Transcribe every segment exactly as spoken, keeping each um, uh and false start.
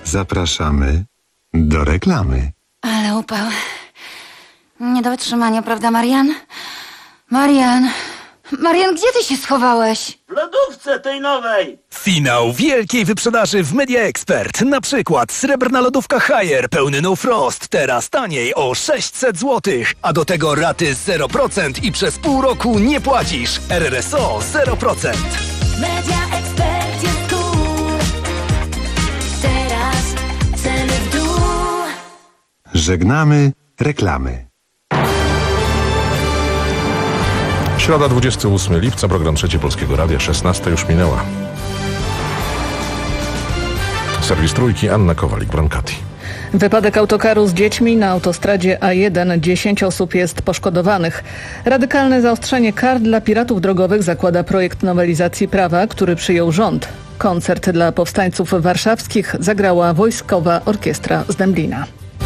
Zapraszamy do reklamy. Ale upał. Nie do wytrzymania, prawda, Marian? Marian... Marian, gdzie ty się schowałeś? W lodówce tej nowej! Finał wielkiej wyprzedaży w Media Expert. Na przykład srebrna lodówka Haier pełny No Frost. Teraz taniej o sześćset złotych. A do tego raty zero procent i przez pół roku nie płacisz. R R S O zero procent. Media Expert jest tu. Teraz ceny w dół. Żegnamy reklamy. Środa, dwudziestego ósmego lipca, program Trzeci Polskiego Radia, szesnasta już minęła. Serwis Trójki, Anna Kowalik-Brankati. Wypadek autokaru z dziećmi na autostradzie A jeden. dziesięć osób jest poszkodowanych. Radykalne zaostrzenie kar dla piratów drogowych zakłada projekt nowelizacji prawa, który przyjął rząd. Koncert dla powstańców warszawskich zagrała Wojskowa Orkiestra z Dęblina.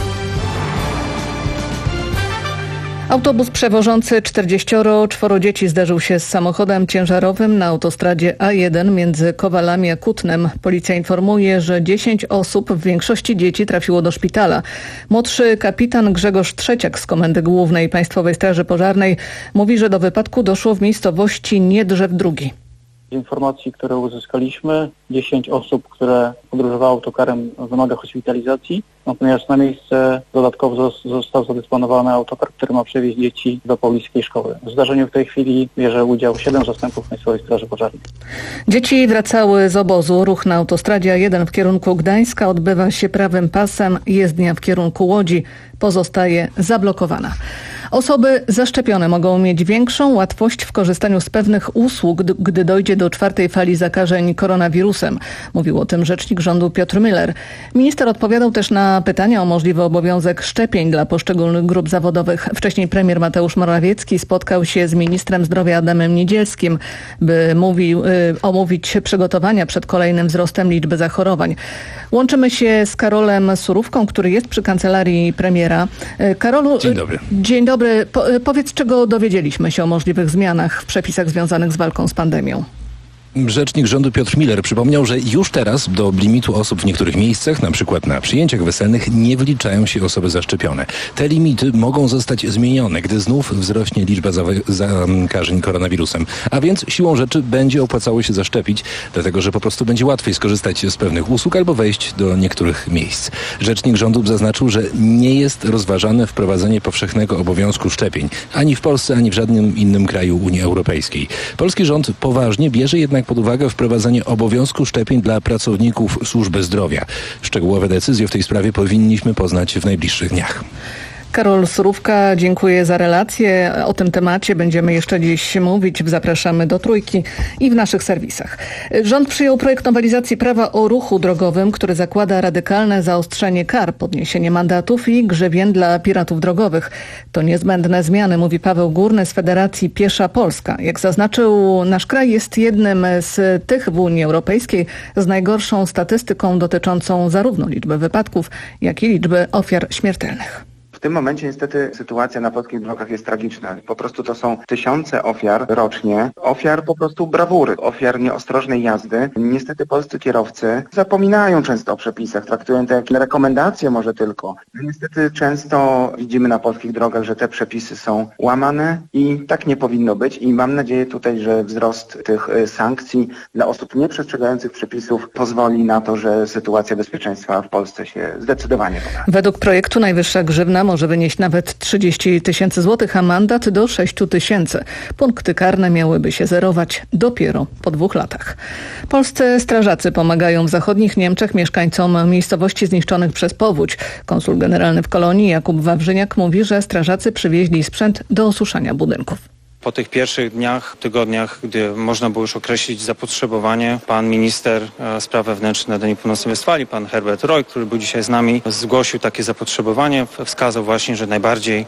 Autobus przewożący czterdzieścioro czworo dzieci zderzył się z samochodem ciężarowym na autostradzie A jeden między Kowalami a Kutnem. Policja informuje, że dziesięć osób, w większości dzieci, trafiło do szpitala. Młodszy kapitan Grzegorz Trzeciak z Komendy Głównej Państwowej Straży Pożarnej mówi, że do wypadku doszło w miejscowości Niedrzew drugi. Z informacji, które uzyskaliśmy, dziesięć osób, które podróżowało autokarem, wymaga hospitalizacji. Natomiast na miejsce dodatkowo został zadysponowany autokar, który ma przewieźć dzieci do pobliskiej szkoły. W zdarzeniu w tej chwili bierze udział siedem zastępów Państwowej Straży Pożarnej. Dzieci wracały z obozu. Ruch na autostradzie A jeden w kierunku Gdańska odbywa się prawym pasem. Jezdnia w kierunku Łodzi pozostaje zablokowana. Osoby zaszczepione mogą mieć większą łatwość w korzystaniu z pewnych usług, gdy dojdzie do czwartej fali zakażeń koronawirusem. Mówił o tym rzecznik rządu Piotr Müller. Minister odpowiadał też na pytania o możliwy obowiązek szczepień dla poszczególnych grup zawodowych. Wcześniej premier Mateusz Morawiecki spotkał się z ministrem zdrowia Adamem Niedzielskim, by mówił, y, omówić przygotowania przed kolejnym wzrostem liczby zachorowań. Łączymy się z Karolem Surówką, który jest przy kancelarii premiera. Karolu, dzień dobry. Dzień dobry. Po, powiedz, czego dowiedzieliśmy się o możliwych zmianach w przepisach związanych z walką z pandemią. Rzecznik rządu Piotr Müller przypomniał, że już teraz do limitu osób w niektórych miejscach, na przykład na przyjęciach weselnych, nie wliczają się osoby zaszczepione. Te limity mogą zostać zmienione, gdy znów wzrośnie liczba zakażeń koronawirusem. A więc siłą rzeczy będzie opłacało się zaszczepić, dlatego że po prostu będzie łatwiej skorzystać z pewnych usług albo wejść do niektórych miejsc. Rzecznik rządu zaznaczył, że nie jest rozważane wprowadzenie powszechnego obowiązku szczepień. Ani w Polsce, ani w żadnym innym kraju Unii Europejskiej. Polski rząd poważnie bierze jednak pod uwagę wprowadzenie obowiązku szczepień dla pracowników służby zdrowia. Szczegółowe decyzje w tej sprawie powinniśmy poznać w najbliższych dniach. Karol Surówka, dziękuję za relację. O tym temacie będziemy jeszcze dziś mówić. Zapraszamy do Trójki i w naszych serwisach. Rząd przyjął projekt nowelizacji prawa o ruchu drogowym, który zakłada radykalne zaostrzenie kar, podniesienie mandatów i grzywien dla piratów drogowych. To niezbędne zmiany, mówi Paweł Górny z Federacji Piesza Polska. Jak zaznaczył, nasz kraj jest jednym z tych w Unii Europejskiej z najgorszą statystyką dotyczącą zarówno liczby wypadków, jak i liczby ofiar śmiertelnych. W tym momencie niestety sytuacja na polskich drogach jest tragiczna. Po prostu to są tysiące ofiar rocznie, ofiar po prostu brawury, ofiar nieostrożnej jazdy. Niestety polscy kierowcy zapominają często o przepisach, traktują to jak rekomendacje może tylko. Niestety często widzimy na polskich drogach, że te przepisy są łamane i tak nie powinno być i mam nadzieję tutaj, że wzrost tych sankcji dla osób nieprzestrzegających przepisów pozwoli na to, że sytuacja bezpieczeństwa w Polsce się zdecydowanie poprawi. Według projektu najwyższa grzywna może wynieść nawet trzydzieści tysięcy złotych, a mandat do sześć tysięcy. Punkty karne miałyby się zerować dopiero po dwóch latach. Polscy strażacy pomagają w zachodnich Niemczech mieszkańcom miejscowości zniszczonych przez powódź. Konsul generalny w Kolonii Jakub Wawrzyniak mówi, że strażacy przywieźli sprzęt do osuszania budynków. Po tych pierwszych dniach, tygodniach, gdy można było już określić zapotrzebowanie, pan minister spraw wewnętrznych Nadanii Północnej Westfalii, pan Herbert Roy, który był dzisiaj z nami, zgłosił takie zapotrzebowanie, wskazał właśnie, że najbardziej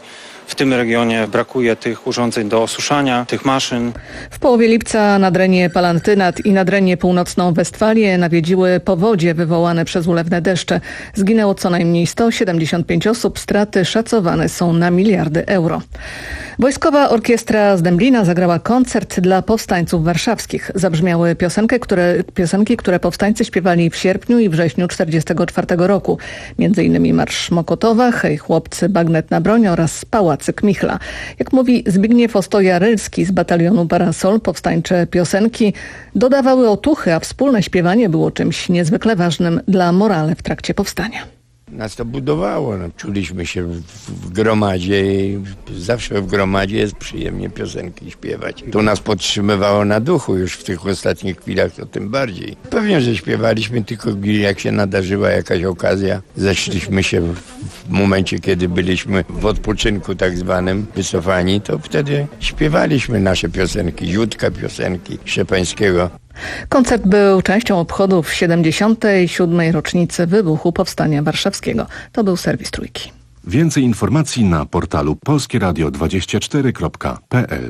w tym regionie brakuje tych urządzeń do osuszania, tych maszyn. W połowie lipca Nadrenie Palantynat i Nadrenie Północną Westfalię nawiedziły powodzie wywołane przez ulewne deszcze. Zginęło co najmniej sto siedemdziesiąt pięć osób, straty szacowane są na miliardy euro. Wojskowa Orkiestra z Dęblina zagrała koncert dla powstańców warszawskich. Zabrzmiały piosenki, które, piosenki, które powstańcy śpiewali w sierpniu i wrześniu czterdziestego czwartego roku. Między innymi Marsz Mokotowa, Hej chłopcy, bagnet na broń oraz Pałacyk Michla. Jak mówi Zbigniew Ostoja-Rylski z batalionu Parasol, powstańcze piosenki dodawały otuchy, a wspólne śpiewanie było czymś niezwykle ważnym dla morale w trakcie powstania. Nas to budowało, no, czuliśmy się w, w gromadzie i zawsze w gromadzie jest przyjemnie piosenki śpiewać. To nas podtrzymywało na duchu, już w tych ostatnich chwilach to tym bardziej. Pewnie, że śpiewaliśmy, tylko jak się nadarzyła jakaś okazja, zeszliśmy się w, w momencie, kiedy byliśmy w odpoczynku tak zwanym, wycofani, to wtedy śpiewaliśmy nasze piosenki, Judka piosenki Szczepańskiego. Koncert był częścią obchodów siedemdziesiątej siódmej rocznicy wybuchu Powstania Warszawskiego. To był serwis Trójki. Więcej informacji na portalu polskie radio dwadzieścia cztery kropka p l.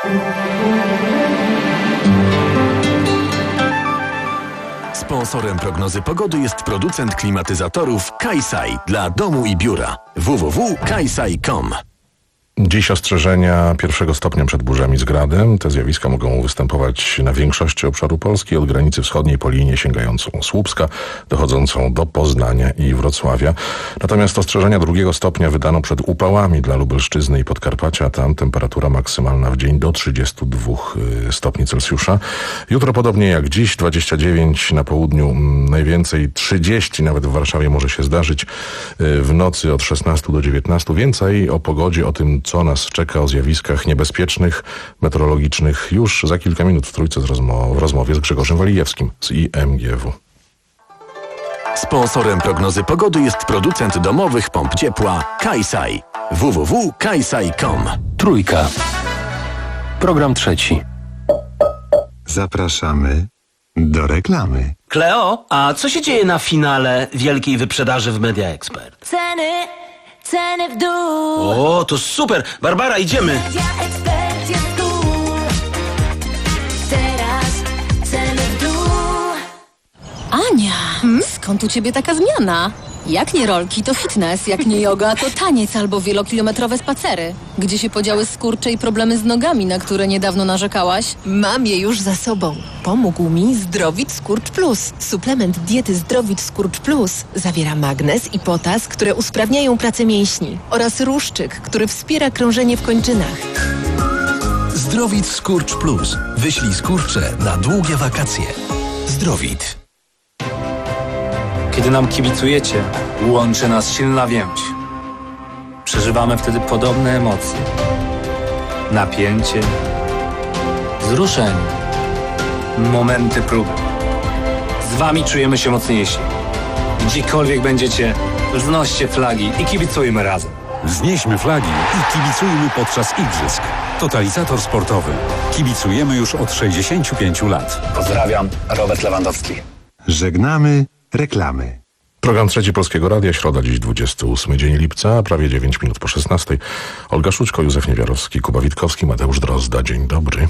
Sponsorem prognozy pogody jest producent klimatyzatorów Kaisai dla domu i biura. w w w kropka kaisai kropka com. Dziś ostrzeżenia pierwszego stopnia przed burzami z gradem. Te zjawiska mogą występować na większości obszaru Polski, od granicy wschodniej po linię sięgającą Słupska, dochodzącą do Poznania i Wrocławia. Natomiast ostrzeżenia drugiego stopnia wydano przed upałami dla Lubelszczyzny i Podkarpacia. Tam temperatura maksymalna w dzień do trzydziestu dwóch stopni Celsjusza. Jutro podobnie jak dziś, dwadzieścia dziewięć na południu, najwięcej trzydzieści nawet w Warszawie może się zdarzyć. W nocy od szesnastu do dziewiętnastu. Więcej o pogodzie, o tym, co nas czeka, o zjawiskach niebezpiecznych, meteorologicznych już za kilka minut w Trójce z rozmo- w rozmowie z Grzegorzem Walijewskim z I M G W. Sponsorem prognozy pogody jest producent domowych pomp ciepła Kaisai. w w w kropka kaisai kropka com. Trójka. Program trzeci. Zapraszamy do reklamy. Kleo, a co się dzieje na finale wielkiej wyprzedaży w Media Expert? Ceny, ceny w dół. O, to super! Barbara, idziemy! Media Expert jest tu. Teraz ceny w dół. Ania, hmm? Skąd u ciebie taka zmiana? Jak nie rolki, to fitness, jak nie yoga, to taniec albo wielokilometrowe spacery. Gdzie się podziały skurcze i problemy z nogami, na które niedawno narzekałaś? Mam je już za sobą. Pomógł mi Zdrowit Skurcz Plus. Suplement diety Zdrowit Skurcz Plus zawiera magnez i potas, które usprawniają pracę mięśni, oraz ruszczyk, który wspiera krążenie w kończynach. Zdrowit Skurcz Plus. Wyślij skurcze na długie wakacje. Zdrowit. Kiedy nam kibicujecie, łączy nas silna więź. Przeżywamy wtedy podobne emocje. Napięcie, wzruszenie, momenty próby. Z wami czujemy się mocniejsi. Gdziekolwiek będziecie, wznoście flagi i kibicujmy razem. Wznieśmy flagi i kibicujmy podczas igrzysk. Totalizator sportowy. Kibicujemy już od sześćdziesięciu pięciu lat. Pozdrawiam, Robert Lewandowski. Żegnamy reklamy. Program Trzeci Polskiego Radia, środa, dziś dwudziesty ósmy dzień lipca, prawie dziewięć minut po szesnastej. Olga Szućko, Józef Niewiarowski, Kuba Witkowski, Mateusz Drozda. Dzień dobry.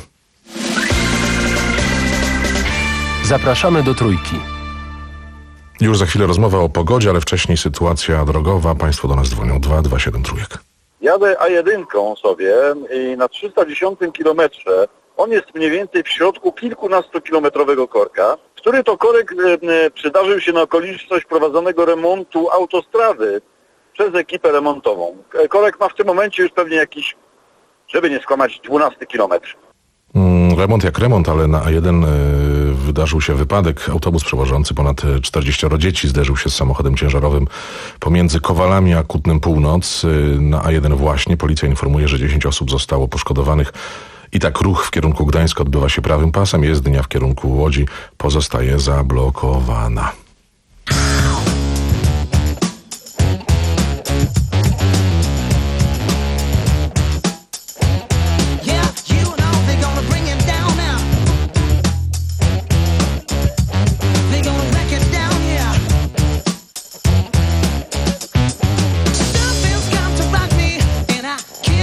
Zapraszamy do Trójki. Już za chwilę rozmowa o pogodzie, ale wcześniej sytuacja drogowa. Państwo do nas dzwonią dwa dwa siedem trójek. Jadę A jeden sobie i na trzysta dziesiątym kilometrze on jest mniej więcej w środku kilkunastokilometrowego korka, który to korek e, przydarzył się na okoliczność prowadzonego remontu autostrady przez ekipę remontową. Korek ma w tym momencie już pewnie jakiś, żeby nie skłamać, dwunasty kilometr. Mm, remont jak remont, ale na A jeden y, wydarzył się wypadek. Autobus przewożący ponad czterdzieścioro dzieci zderzył się z samochodem ciężarowym pomiędzy Kowalami a Kutnem Północ. Y, na A jeden właśnie. Policja informuje, że dziesięć osób zostało poszkodowanych. I tak ruch w kierunku Gdańska odbywa się prawym pasem. Jezdnia w kierunku Łodzi pozostaje zablokowana. Something's got to rock me, and I can't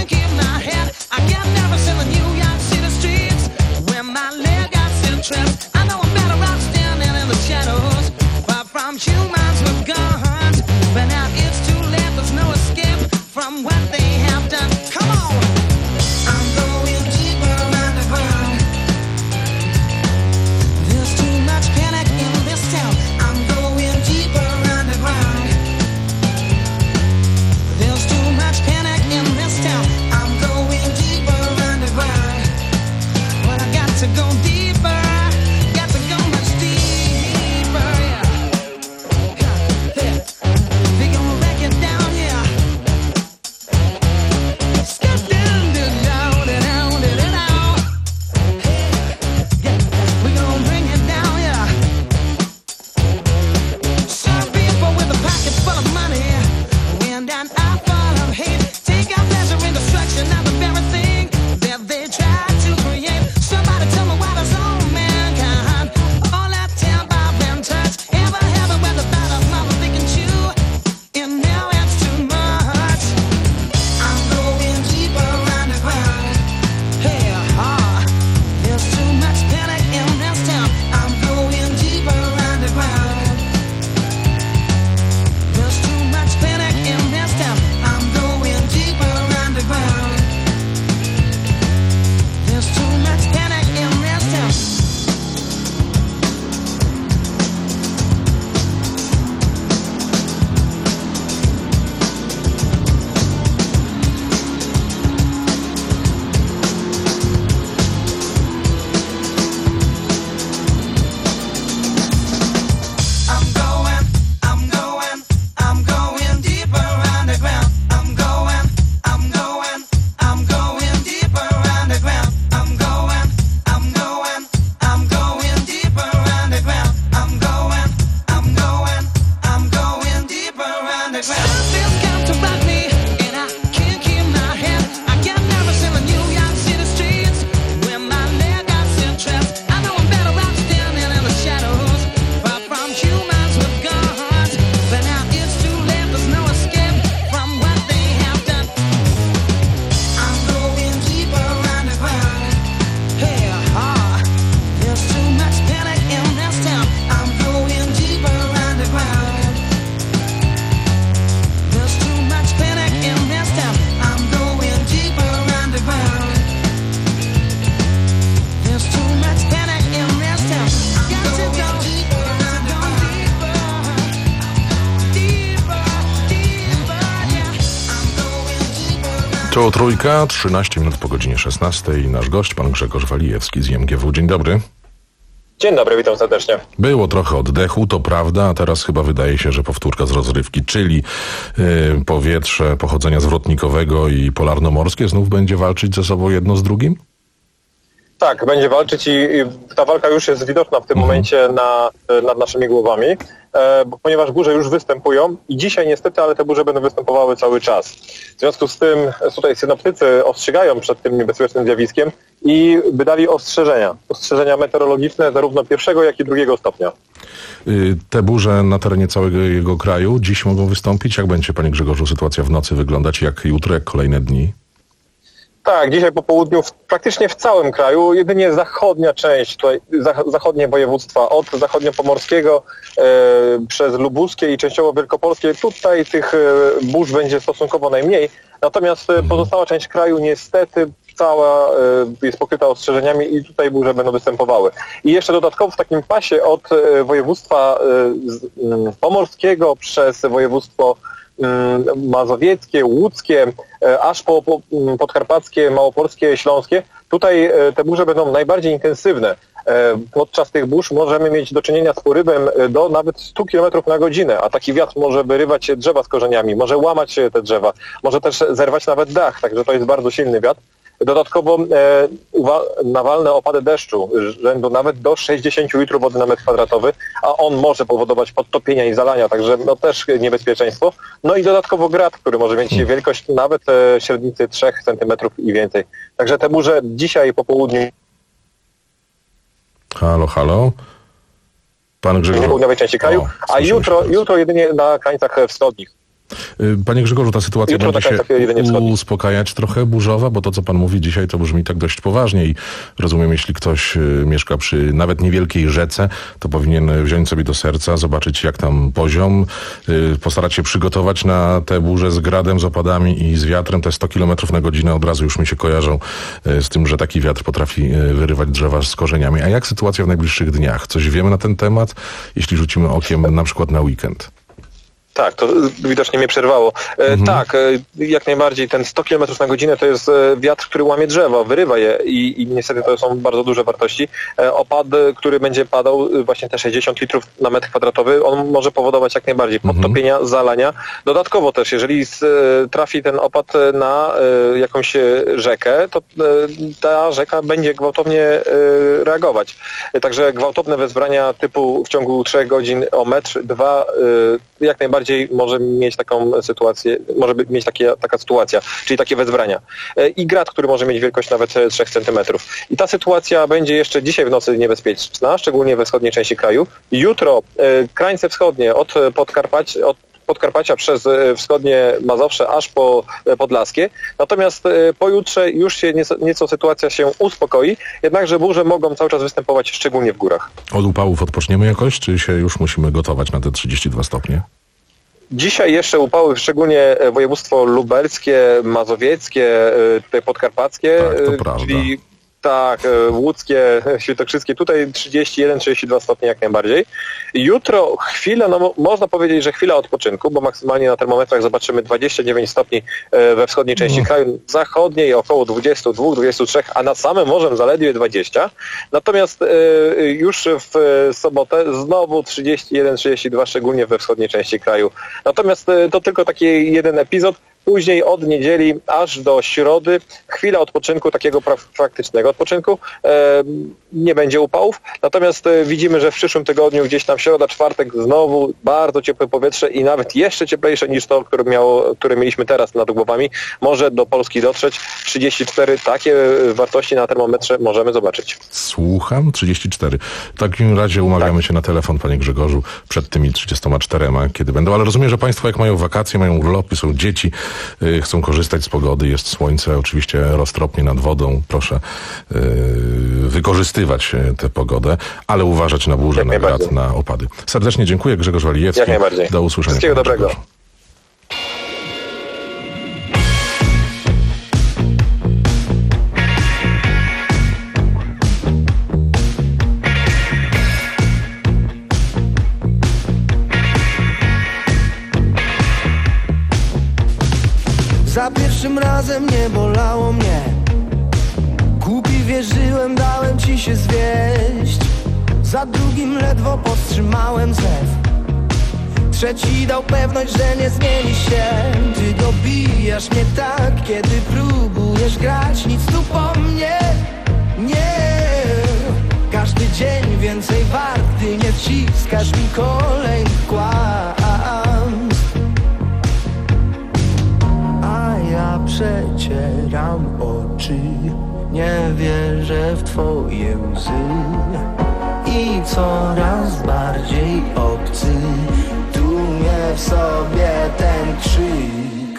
To trójka, trzynaście minut po godzinie szesnastej. Nasz gość, pan Grzegorz Walijewski z I M G W. Dzień dobry. Dzień dobry, witam serdecznie. Było trochę oddechu, to prawda, a teraz chyba wydaje się, że powtórka z rozrywki, czyli yy, powietrze pochodzenia zwrotnikowego i polarnomorskie znów będzie walczyć ze sobą jedno z drugim? Tak, będzie walczyć i, i ta walka już jest widoczna w tym mhm. momencie na, nad naszymi głowami, e, bo, ponieważ burze już występują i dzisiaj niestety, ale te burze będą występowały cały czas. W związku z tym tutaj synoptycy ostrzegają przed tym niebezpiecznym zjawiskiem i wydali ostrzeżenia. Ostrzeżenia meteorologiczne zarówno pierwszego, jak i drugiego stopnia. Yy, te burze na terenie całego jego kraju dziś mogą wystąpić. Jak będzie, panie Grzegorzu, sytuacja w nocy wyglądać? Jak jutro, jak kolejne dni? Tak, dzisiaj po południu w, praktycznie w całym kraju, jedynie zachodnia część, tutaj zach- zachodnie województwa, od zachodniopomorskiego e, przez lubuskie i częściowo wielkopolskie, tutaj tych e, burz będzie stosunkowo najmniej, natomiast e, pozostała część kraju niestety cała e, jest pokryta ostrzeżeniami i tutaj burze będą występowały. I jeszcze dodatkowo w takim pasie od e, województwa e, z, m, pomorskiego przez województwo mazowieckie, łódzkie, aż po podkarpackie, małoporskie, śląskie. Tutaj te burze będą najbardziej intensywne. Podczas tych burz możemy mieć do czynienia z porywem do nawet stu kilometrów na godzinę, a taki wiatr może wyrywać drzewa z korzeniami, może łamać te drzewa, może też zerwać nawet dach, także to jest bardzo silny wiatr. Dodatkowo e, uwa- nawalne opady deszczu rzędu nawet do sześćdziesięciu litrów wody na metr kwadratowy, a on może powodować podtopienia i zalania, także no też niebezpieczeństwo. No i dodatkowo grad, który może mieć wielkość nawet e, średnicy trzech centymetrów i więcej. Także te burze dzisiaj po południu... Halo, halo? Pan Grzegorz... w południowej części kraju, o, a jutro, jutro jedynie na krańcach wschodnich. Panie Grzegorzu, ta sytuacja Jutro będzie się uspokajać trochę burzowa, bo to, co pan mówi dzisiaj, to brzmi tak dość poważnie i rozumiem, jeśli ktoś mieszka przy nawet niewielkiej rzece, to powinien wziąć sobie do serca, zobaczyć jak tam poziom, postarać się przygotować na te burze z gradem, z opadami i z wiatrem. Te sto kilometrów na godzinę od razu już mi się kojarzą z tym, że taki wiatr potrafi wyrywać drzewa z korzeniami. A jak sytuacja w najbliższych dniach? Coś wiemy na ten temat, jeśli rzucimy okiem na przykład na weekend? Tak, to widocznie mnie przerwało. E, mhm. Tak, e, jak najbardziej ten sto kilometrów na godzinę to jest e, wiatr, który łamie drzewa, wyrywa je i, i niestety to są bardzo duże wartości. E, opad, który będzie padał, e, właśnie te sześćdziesiąt litrów na metr kwadratowy, on może powodować jak najbardziej podtopienia, mhm. zalania. Dodatkowo też, jeżeli s, e, trafi ten opad na e, jakąś rzekę, to e, ta rzeka będzie gwałtownie e, reagować. E, także gwałtowne wezbrania typu w ciągu trzech godzin o metr, dwa, e, jak najbardziej może mieć taką sytuację, może mieć takie, taka sytuacja, czyli takie wezbrania. I grad, który może mieć wielkość nawet trzech centymetrów. I ta sytuacja będzie jeszcze dzisiaj w nocy niebezpieczna, szczególnie we wschodniej części kraju. Jutro e, krańce wschodnie od Podkarpacia, od Podkarpacia przez wschodnie Mazowsze aż po Podlaskie. Natomiast pojutrze już się nieco, nieco sytuacja się uspokoi, jednakże burze mogą cały czas występować szczególnie w górach. Od upałów odpoczniemy jakoś, czy się już musimy gotować na te trzydzieści dwa stopnie? Dzisiaj jeszcze upały, szczególnie województwo lubelskie, mazowieckie, tutaj podkarpackie, tak, to czyli tak, łódzkie, świętokrzyskie, tutaj trzydzieści jeden trzydzieści dwa stopnie jak najbardziej. Jutro chwilę, no można powiedzieć, że chwila odpoczynku, bo maksymalnie na termometrach zobaczymy dwadzieścia dziewięć stopni we wschodniej części mm. kraju, w zachodniej około dwadzieścia dwa dwadzieścia trzy, a nad samym morzem zaledwie dwadzieścia. Natomiast y, już w sobotę znowu trzydzieści jeden trzydzieści dwa, szczególnie we wschodniej części kraju. Natomiast y, to tylko taki jeden epizod. Później od niedzieli aż do środy chwila odpoczynku, takiego pra- praktycznego odpoczynku. E, nie będzie upałów. Natomiast e, widzimy, że w przyszłym tygodniu gdzieś tam środa, czwartek znowu bardzo ciepłe powietrze i nawet jeszcze cieplejsze niż to, które, miało, które mieliśmy teraz nad głowami, może do Polski dotrzeć. trzydzieści cztery takie wartości na termometrze możemy zobaczyć. Słucham, trzydzieści cztery. W takim razie umawiamy tak. się na telefon, panie Grzegorzu, przed tymi trzydziestoma czterema, kiedy będą. Ale rozumiem, że państwo jak mają wakacje, mają urlopy, są dzieci, chcą korzystać z pogody, jest słońce, oczywiście roztropnie nad wodą. Proszę yy, wykorzystywać tę pogodę, ale uważać na burze, na grad, na opady. Serdecznie dziękuję. Grzegorz Walijewski. Jak najbardziej. Do usłyszenia. Wszystkiego dobrego. Grzegorz. Za pierwszym razem nie bolało mnie. Głupi wierzyłem, dałem ci się zwieść. Za drugim ledwo powstrzymałem zew. Trzeci dał pewność, że nie zmieni się. Ty dobijasz mnie tak, kiedy próbujesz grać. Nic tu po mnie nie. Każdy dzień więcej wart, gdy nie wciskasz mi kolejnych kłamstw. A ja przecieram oczy, nie wierzę w twoje łzy. I coraz bardziej obcy tłumie w sobie ten krzyk.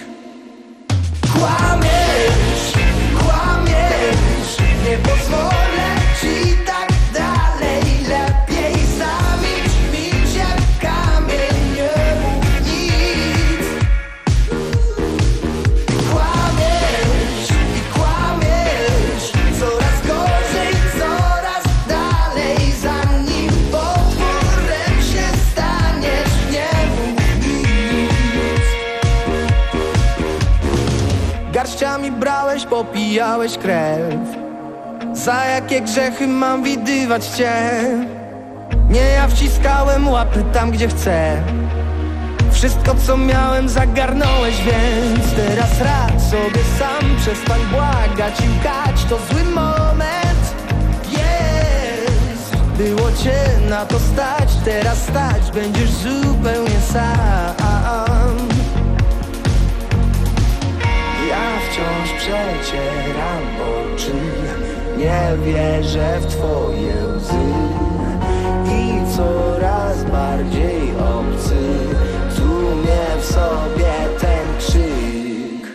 Kłamiesz, kłamiesz, nie pozwolę ci tak dalej. Lepiej zamilcz, milcz jak kamień, nie mów nic. Kłamiesz i kłamiesz, coraz gorzej, coraz dalej. Zanim potworem się staniesz, nie mów nic. Garściami brałeś, popijałeś krew. Za jakie grzechy mam widywać cię? Nie ja wciskałem łapy tam, gdzie chcę. Wszystko co miałem zagarnąłeś, więc teraz rad sobie sam. Przestań błagać i łkać, to zły moment jest. Było cię na to stać, teraz stać będziesz zupełnie sam. Ja wciąż przecieram oczy, nie wierzę w twoje łzy. I coraz bardziej obcy tłumie w sobie ten krzyk.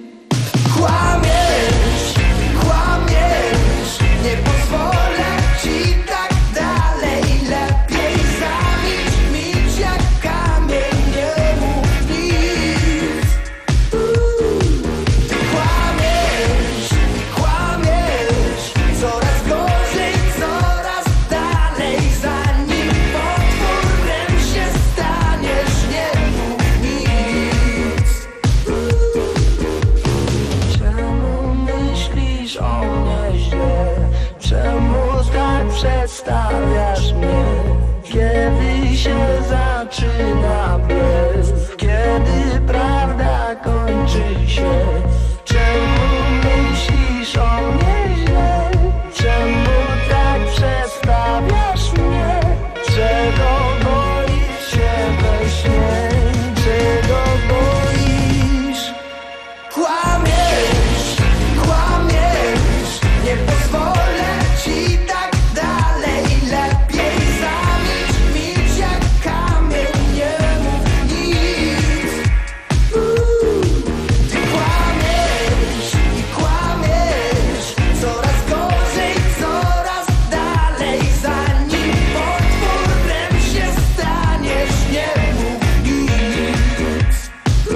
Kłamiesz, kłamiesz, nie pozwolę ci tak dalej. Lepiej zamilcz, milcz jak kamień, nie mów nic. Kłamiesz, kłamiesz, coraz gorzej, coraz dalej. Zanim potworem się staniesz, nie mów nic. Czemu myślisz o mnie źle? Czemu tak przedstawiasz mnie? Kiedy się zaczyna blef? Kiedy prawda kończy się? Czemu myślisz o mnie źle? Czemu tak przedstawiasz mnie? Czego boisz się we śnie? Czego boisz? Kłamiesz, kłamiesz, nie pozwolę ci tak dalej. Lepiej zamilcz, milcz jak kamień, nie mów nic. Ty kłamiesz i kłamiesz, coraz gorzej, coraz dalej. Zanim potworem się staniesz, nie mów nic.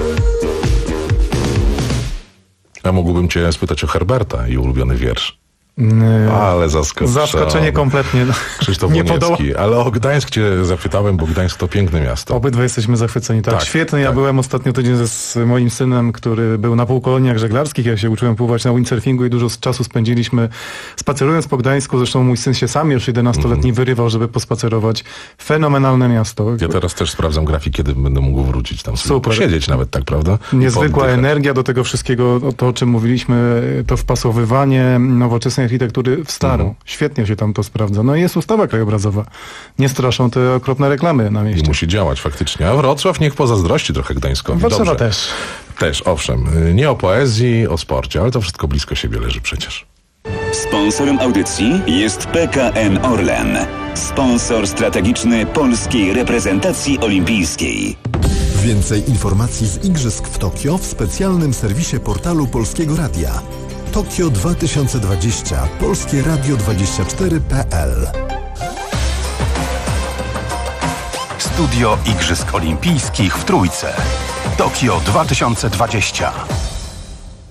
Ja mógłbym cię spytać o Herberta i ulubiony wiersz. Ale zaskoczenie. Zaskoczenie kompletnie. Krzysztof Nie Łoniecki. Ale o Gdańsk cię zapytałem, bo Gdańsk to piękne miasto. Obydwa jesteśmy zachwyceni. Tak, Tak, świetnie. Ja tak. byłem ostatnio tydzień ze, z moim synem, który był na półkoloniach żeglarskich. Ja się uczyłem pływać na windsurfingu i dużo z czasu spędziliśmy spacerując po Gdańsku. Zresztą mój syn się sam już jedenastoletni Mhm. wyrywał, żeby pospacerować. Fenomenalne miasto. Ja teraz też sprawdzam grafik, kiedy będę mógł wrócić tam sobie Super. posiedzieć nawet, tak, prawda? I Niezwykła pooddychać. energia do tego wszystkiego, o to o czym mówiliśmy, to wpasowywanie nowoczesnej architektury w starą. Mhm. Świetnie się tam to sprawdza. No i jest ustawa krajobrazowa. Nie straszą te okropne reklamy na I mieście. musi działać faktycznie. A Wrocław niech pozazdrości trochę Gdańskowi. Warszawa Dobrze. też. Też, owszem. Nie o poezji, o sporcie, ale to wszystko blisko siebie leży przecież. Sponsorem audycji jest P K N Orlen, sponsor strategiczny polskiej reprezentacji olimpijskiej. Więcej informacji z Igrzysk w Tokio w specjalnym serwisie portalu Polskiego Radia. Tokio dwa tysiące dwadzieścia, polskie radio dwadzieścia cztery kropka p l. Studio Igrzysk Olimpijskich w Trójce. Tokio dwa tysiące dwadzieścia.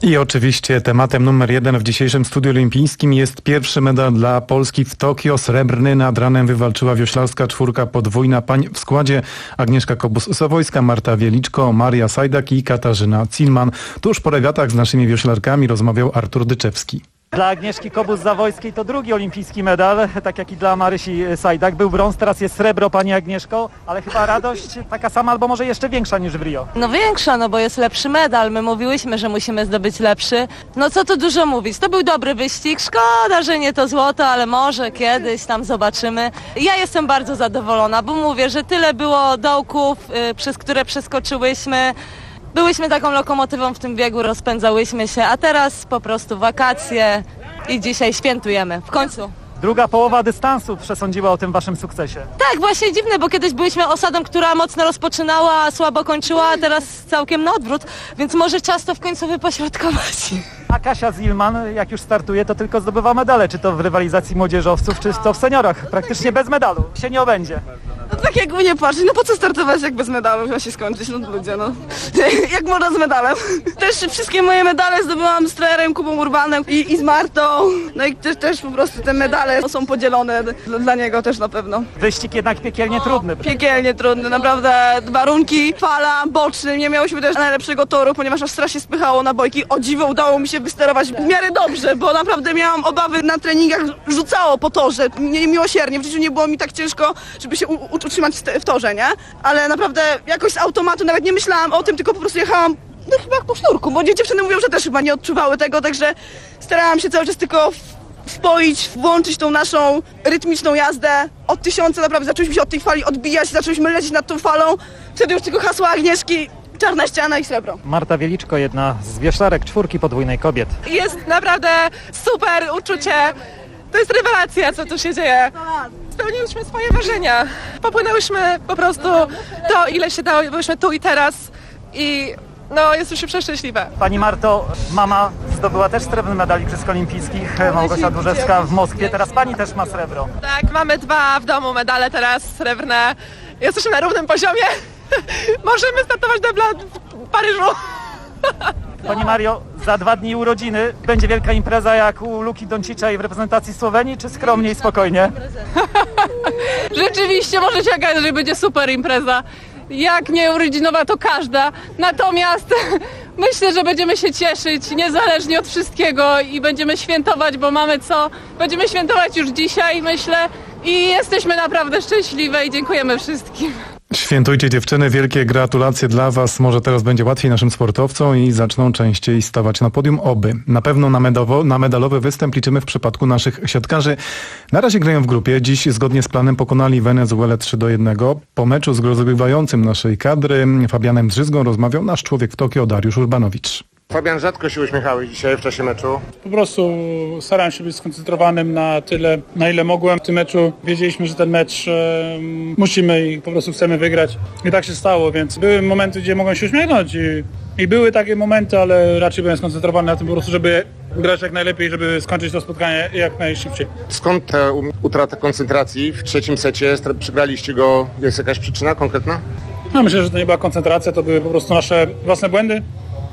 I oczywiście tematem numer jeden w dzisiejszym studiu olimpijskim jest pierwszy medal dla Polski w Tokio. Srebrny nad ranem wywalczyła wioślarska czwórka podwójna pań w składzie Agnieszka Kobus-Sawojska, Marta Wieliczko, Maria Sajdak i Katarzyna Cilman. Tuż po regatach z naszymi wioślarkami rozmawiał Artur Dyczewski. Dla Agnieszki Kobus-Zawojskiej to drugi olimpijski medal, tak jak i dla Marysi Sajdak. Był brąz, teraz jest srebro, pani Agnieszko, ale chyba radość taka sama albo może jeszcze większa niż w Rio. No większa, no bo jest lepszy medal. My mówiłyśmy, że musimy zdobyć lepszy. No co tu dużo mówić, to był dobry wyścig. Szkoda, że nie to złoto, ale może kiedyś tam zobaczymy. Ja jestem bardzo zadowolona, bo mówię, że tyle było dołków, yy, przez które przeskoczyłyśmy. Byłyśmy taką lokomotywą w tym biegu, rozpędzałyśmy się, a teraz po prostu wakacje i dzisiaj świętujemy. W końcu. Druga połowa dystansu przesądziła o tym waszym sukcesie. Tak, właśnie dziwne, bo kiedyś byliśmy osadą, która mocno rozpoczynała, a słabo kończyła, a teraz całkiem na odwrót, więc może czas to w końcu wypośrodkować. A Kasia Zilman, jak już startuje, to tylko zdobywa medale, czy to w rywalizacji młodzieżowców, czy to w seniorach. Praktycznie bez medalu. Się nie obędzie. No tak jakby nie patrzeć, no po co startować jak bez medalu ma się skończyć, no ludzie, no. Jak można z medalem? Też wszystkie moje medale zdobyłam z trenerem Kubą Urbanem i, i z Martą, no i też, też po prostu te medale są podzielone dla, dla niego też na pewno. Wyścig jednak piekielnie trudny. Piekielnie trudny, naprawdę warunki, fala, boczny, nie miałyśmy też najlepszego toru, ponieważ aż strasznie spychało na bojki. O dziwo udało mi się wysterować w miarę dobrze, bo naprawdę miałam obawy na treningach, rzucało po torze, niemiłosiernie, w życiu nie było mi tak ciężko, żeby się u, utrzymać w torze, nie? Ale naprawdę jakoś z automatu nawet nie myślałam o tym, tylko po prostu jechałam no chyba jak po sznurku, bo dziewczyny mówią, że też chyba nie odczuwały tego, także starałam się cały czas tylko wpoić, włączyć tą naszą rytmiczną jazdę. Od tysiąca naprawdę zaczęliśmy się od tej fali odbijać, zaczęliśmy lecieć nad tą falą, wtedy już tylko hasło Agnieszki, czarna ściana i srebro. Marta Wieliczko, jedna z wioślarek czwórki podwójnej kobiet. Jest naprawdę super uczucie. To jest rewelacja, co tu się dzieje. Spełniłyśmy swoje marzenia. Popłynęłyśmy po prostu to, ile się dało. Byłyśmy tu i teraz i no, jesteśmy przeszczęśliwe. Pani Marto, mama zdobyła też srebrny medal Igrzysk Olimpijskich, Małgosia Dłużewska w Moskwie. Teraz pani też ma srebro. Tak, mamy dwa w domu medale teraz srebrne. Jesteśmy na równym poziomie. Możemy startować debla w Paryżu. Pani Mario, za dwa dni urodziny. Będzie wielka impreza jak u Luki Doncicza i w reprezentacji Słowenii, czy skromnie i spokojnie? Rzeczywiście, możecie okazać, że będzie super impreza. Jak nie urodzinowa, to każda. Natomiast myślę, że będziemy się cieszyć niezależnie od wszystkiego i będziemy świętować, bo mamy co. Będziemy świętować już dzisiaj, myślę, i jesteśmy naprawdę szczęśliwe i dziękujemy wszystkim. Świętujcie dziewczyny, wielkie gratulacje dla was. Może teraz będzie łatwiej naszym sportowcom i zaczną częściej stawać na podium, oby. Na pewno na, medowo, na medalowy występ liczymy w przypadku naszych siatkarzy. Na razie grają w grupie. Dziś zgodnie z planem pokonali Wenezuelę trzy do jednego. Po meczu z rozgrywającym naszej kadry Fabianem Drzyzgą rozmawiał nasz człowiek w Tokio, Dariusz Urbanowicz. Fabian, rzadko się uśmiechałeś dzisiaj w czasie meczu. Po prostu starałem się być skoncentrowanym na tyle, na ile mogłem w tym meczu. Wiedzieliśmy, że ten mecz e, musimy i po prostu chcemy wygrać. I tak się stało, więc były momenty, gdzie mogłem się uśmiechnąć i, i były takie momenty, ale raczej byłem skoncentrowany na tym po prostu, żeby grać jak najlepiej, żeby skończyć to spotkanie jak najszybciej. Skąd ta utrata koncentracji w trzecim secie? Przegraliście go, jest jakaś przyczyna konkretna? No, myślę, że to nie była koncentracja, to były po prostu nasze własne błędy.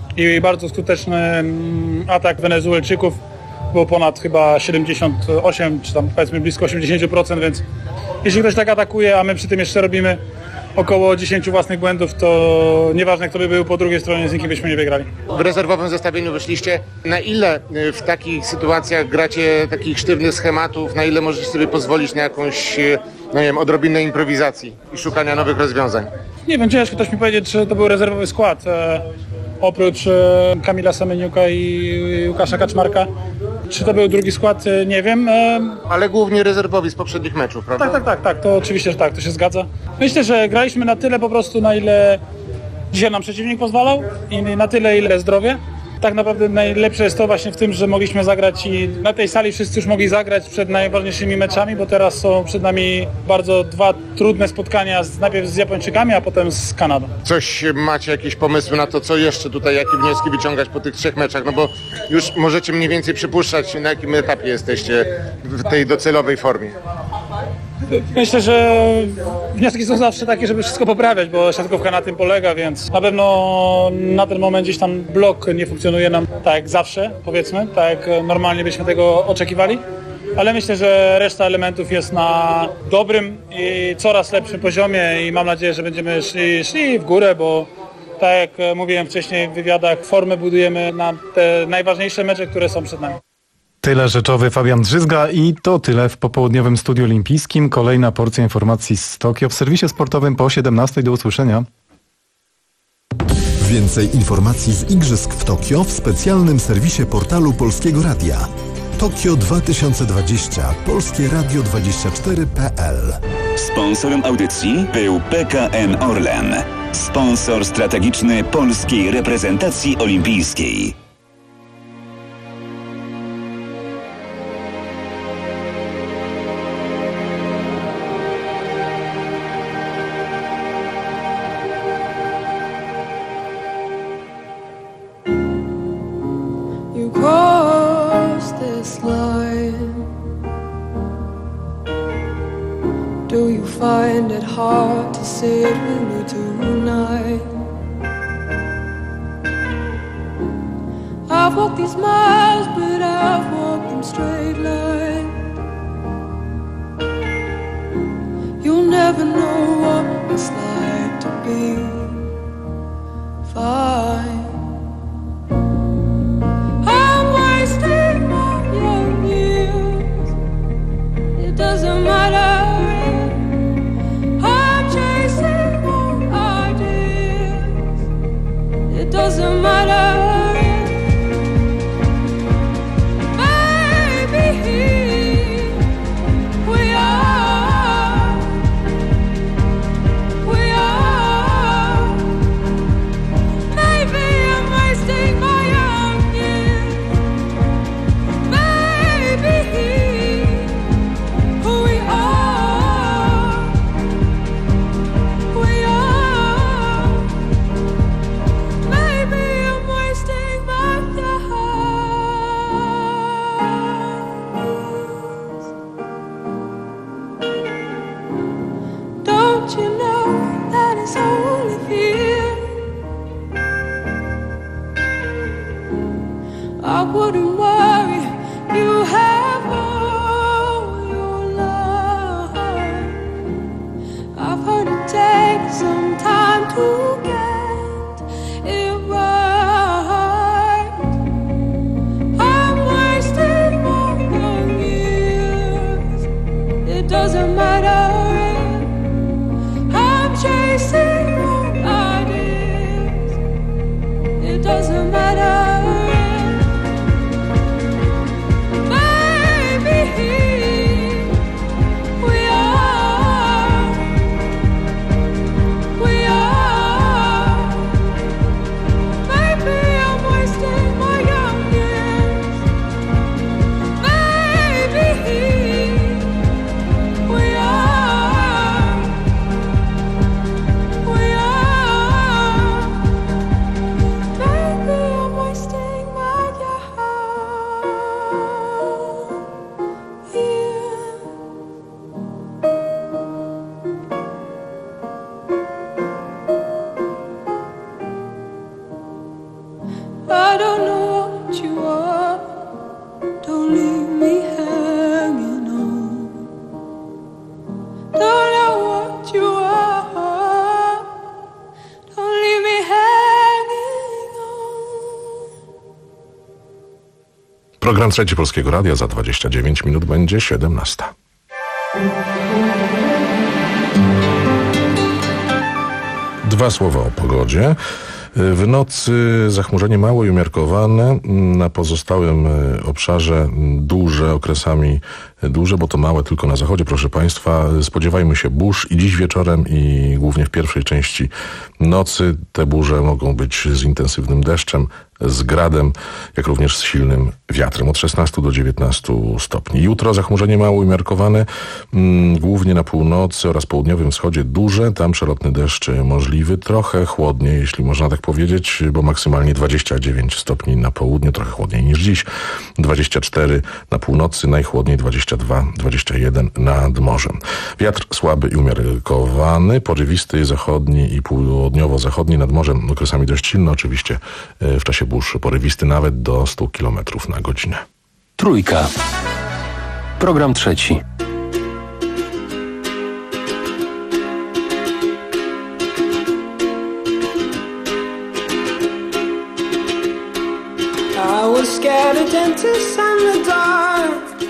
I bardzo skuteczny atak Wenezuelczyków, było ponad chyba siedemdziesiąt osiem, czy tam powiedzmy blisko osiemdziesiąt procent, więc jeśli ktoś tak atakuje, a my przy tym jeszcze robimy około dziesięć własnych błędów, to nieważne kto by był po drugiej stronie, z nikim byśmy nie wygrali. W rezerwowym zestawieniu wyszliście. Na ile w takich sytuacjach gracie takich sztywnych schematów, na ile możecie sobie pozwolić na jakąś, no nie wiem, odrobinę improwizacji i szukania nowych rozwiązań? Nie wiem, ciężko ktoś mi powiedzieć, czy to był rezerwowy skład. E, oprócz e, Kamila Semeniuka i Łukasza Kaczmarka. Czy to był drugi skład? E, nie wiem. E, Ale głównie rezerwowi z poprzednich meczów, prawda? Tak, tak, tak, tak. To oczywiście, że tak, to się zgadza. Myślę, że graliśmy na tyle po prostu, na ile dzisiaj nam przeciwnik pozwalał i na tyle, ile zdrowie. Tak naprawdę najlepsze jest to właśnie w tym, że mogliśmy zagrać i na tej sali wszyscy już mogli zagrać przed najważniejszymi meczami, bo teraz są przed nami bardzo dwa trudne spotkania, z, najpierw z Japończykami, a potem z Kanadą. Coś macie jakieś pomysły na to, co jeszcze tutaj, jakie wnioski wyciągać po tych trzech meczach? No bo już możecie mniej więcej przypuszczać, na jakim etapie jesteście w tej docelowej formie. Myślę, że wnioski są zawsze takie, żeby wszystko poprawiać, bo siatkówka na tym polega, więc na pewno na ten moment gdzieś tam blok nie funkcjonuje nam tak jak zawsze, powiedzmy, tak jak normalnie byśmy tego oczekiwali. Ale myślę, że reszta elementów jest na dobrym i coraz lepszym poziomie i mam nadzieję, że będziemy szli, szli w górę, bo tak jak mówiłem wcześniej w wywiadach, formę budujemy na te najważniejsze mecze, które są przed nami. Tyle rzeczowy Fabian Drzyzga i to tyle w popołudniowym Studiu Olimpijskim. Kolejna porcja informacji z Tokio w serwisie sportowym po siedemnastej. Do usłyszenia. Więcej informacji z Igrzysk w Tokio w specjalnym serwisie portalu Polskiego Radia. Tokio dwa tysiące dwadzieścia. Polskie Radio dwadzieścia cztery kropka p l. Sponsorem audycji był P K N Orlen. Sponsor strategiczny polskiej reprezentacji olimpijskiej. You cross this line. Do you find it hard to sit with me tonight? I've walked these miles, but I've walked them straight line. You'll never know what it's like to be fine. I'm wasting my young years. It doesn't matter. I'm chasing more ideas. It doesn't matter. I wouldn't worry, you have all your life. I've heard it takes some time to get it right. I'm wasting my young years. It doesn't matter. I'm chasing more ideas. It doesn't matter. I don't know what you are. Don't leave me hanging on. Don't know what you are. Don't leave me hanging on. Program Trzeci Polskiego Radia za dwadzieścia dziewięć minut będzie siedemnasta. Dwa słowa o pogodzie. W nocy zachmurzenie małe i umiarkowane, na pozostałym obszarze duże, okresami duże, bo to małe tylko na zachodzie, proszę Państwa. Spodziewajmy się burz i dziś wieczorem i głównie w pierwszej części nocy. Te burze mogą być z intensywnym deszczem, z gradem, jak również z silnym wiatrem od szesnastu do dziewiętnastu stopni. Jutro zachmurzenie mało umiarkowane, mm, głównie na północy oraz południowym wschodzie duże, tam przelotny deszcz możliwy, trochę chłodniej, jeśli można tak powiedzieć, bo maksymalnie dwadzieścia dziewięć stopni na południu, trochę chłodniej niż dziś, dwadzieścia cztery na północy, najchłodniej dwadzieścia dwadzieścia dwa dwadzieścia jeden nad morzem. Wiatr słaby i umiarkowany, porywisty zachodni i południowo-zachodni nad morzem okresami dość silny, oczywiście w czasie burz porywisty nawet do stu kilometrów na godzinę. Trójka. Program trzeci. I was scared of dentists and the dark.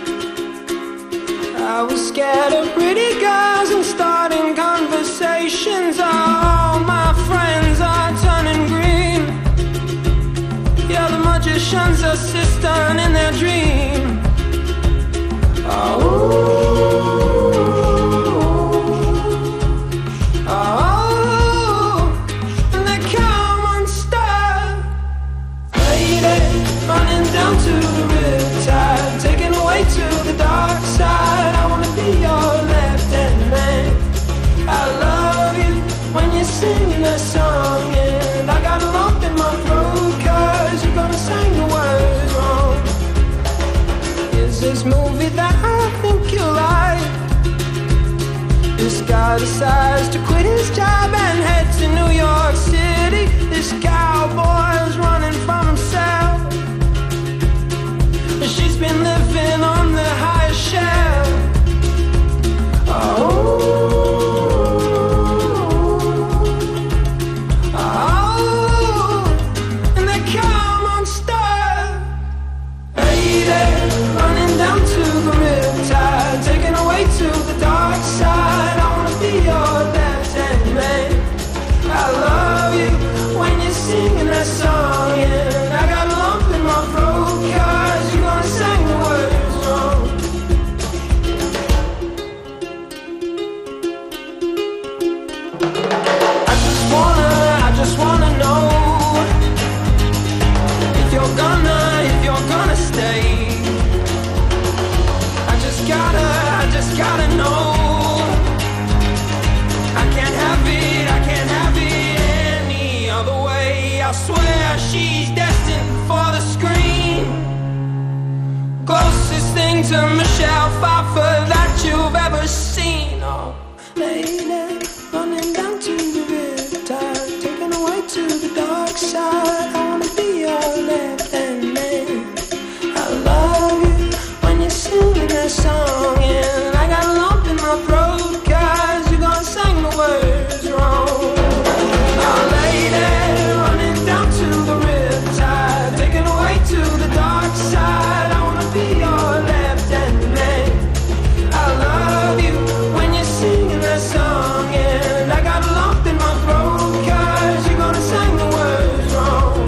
I was scared of pretty girls and starting conversations. All my friends are turning green. You're the magician's assistant in their dream. Oh. To the riptide, taken away to the dark side. I wanna be your left-hand man. I love you when you're singing that song, and I got a lump in my throat 'cause you're gonna sing the words wrong. Is this movie that I think you like? This guy decides to quit his job and head to New York City. This cowboy is running from himself. She's been living on the highest shelf. Oh, oh, and they come on star. Lady, running down to the riptide, taken away to the dark side. I wanna be your left-hand man. I love you when you're singing that song, and I got a lump in my throat 'cause you're gonna sing the words wrong. I just wanna, I just wanna know if you're gonna, if you're gonna stay. I just gotta, I just gotta know. I can't have it, I can't have it any other way. I swear she's destined for the screen. Closest thing to Michelle Pfeiffer that you've ever seen. Oh, lady, running down to the riptide, taken away to the dark side. I wanna be your left-hand man. I love you when you're singing that song, and I got a lump in my throat 'cause you're gonna sing the words wrong. Oh, lady, running down to the riptide, taken away to the dark side. I wanna be your left-hand man. I love you when you're singing that song, and I got a lump in my throat 'cause you're gonna sing the words wrong.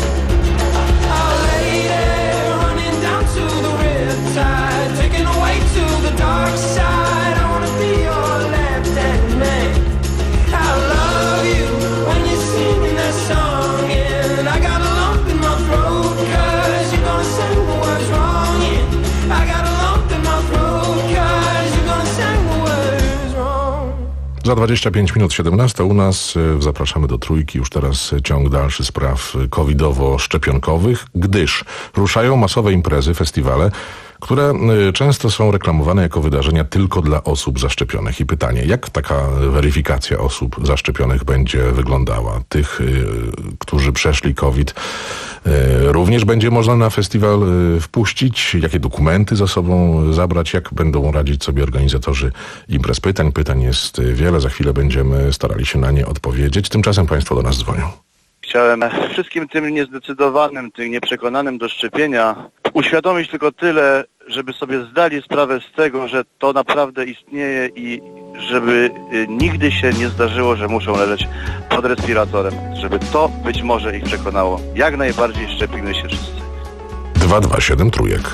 Oh, lady, running down to the riptide, taken away to the dark side. I wanna be your left-hand man. I love you when you're singing that song, and I got a lump in my throat 'cause you're gonna sing the words wrong. Yeah, I got a lump in my throat 'cause you're gonna sing the words wrong. Za dwadzieścia pięć minut siedemnasta u nas. Zapraszamy do Trójki. Już teraz ciąg dalszy spraw covidowo-szczepionkowych, gdyż ruszają masowe imprezy, festiwale, które często są reklamowane jako wydarzenia tylko dla osób zaszczepionych. I pytanie, jak taka weryfikacja osób zaszczepionych będzie wyglądała? Tych, którzy przeszli COVID, również będzie można na festiwal wpuścić? Jakie dokumenty za sobą zabrać? Jak będą radzić sobie organizatorzy imprez? Pytań, pytań jest wiele. Za chwilę będziemy starali się na nie odpowiedzieć. Tymczasem państwo do nas dzwonią. Chciałem wszystkim tym niezdecydowanym, tym nieprzekonanym do szczepienia uświadomić tylko tyle, żeby sobie zdali sprawę z tego, że to naprawdę istnieje i żeby nigdy się nie zdarzyło, że muszą leżeć pod respiratorem. Żeby to być może ich przekonało. Jak najbardziej szczepimy się wszyscy. dwa dwa siedem Trójek.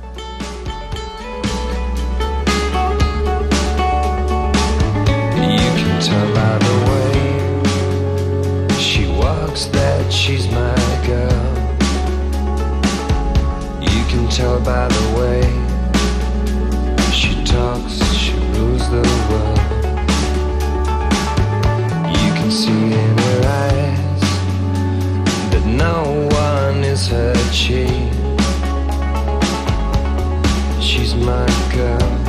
That she's my girl. You can tell by the way she talks, she rules the world. You can see in her eyes that no one is her chief. She's my girl.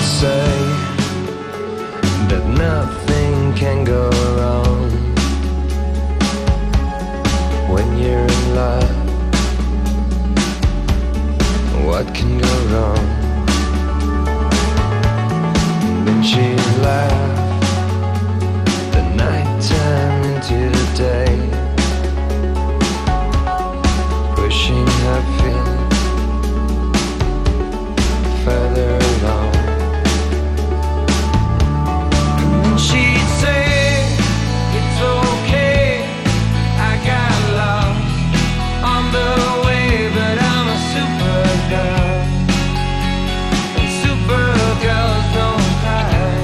say that nothing can go wrong when you're in love. What can go wrong? Then she laughed the night time into the day, pushing her feet further along. And then she'd say, it's okay, I got lost on the way, but I'm a supergirl, and supergirls don't cry.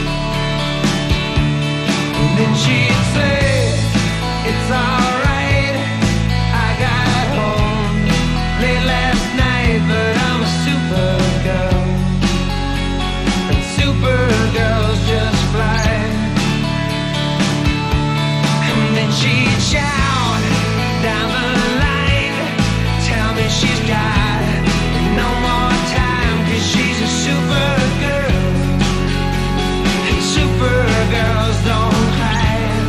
And then she'd say, it's alright, I got home late last night, but I'm a supergirl, and supergirls just fly. And then she'd shout down the line, tell me she's got no more time, 'cause she's a supergirl, and supergirls don't hide.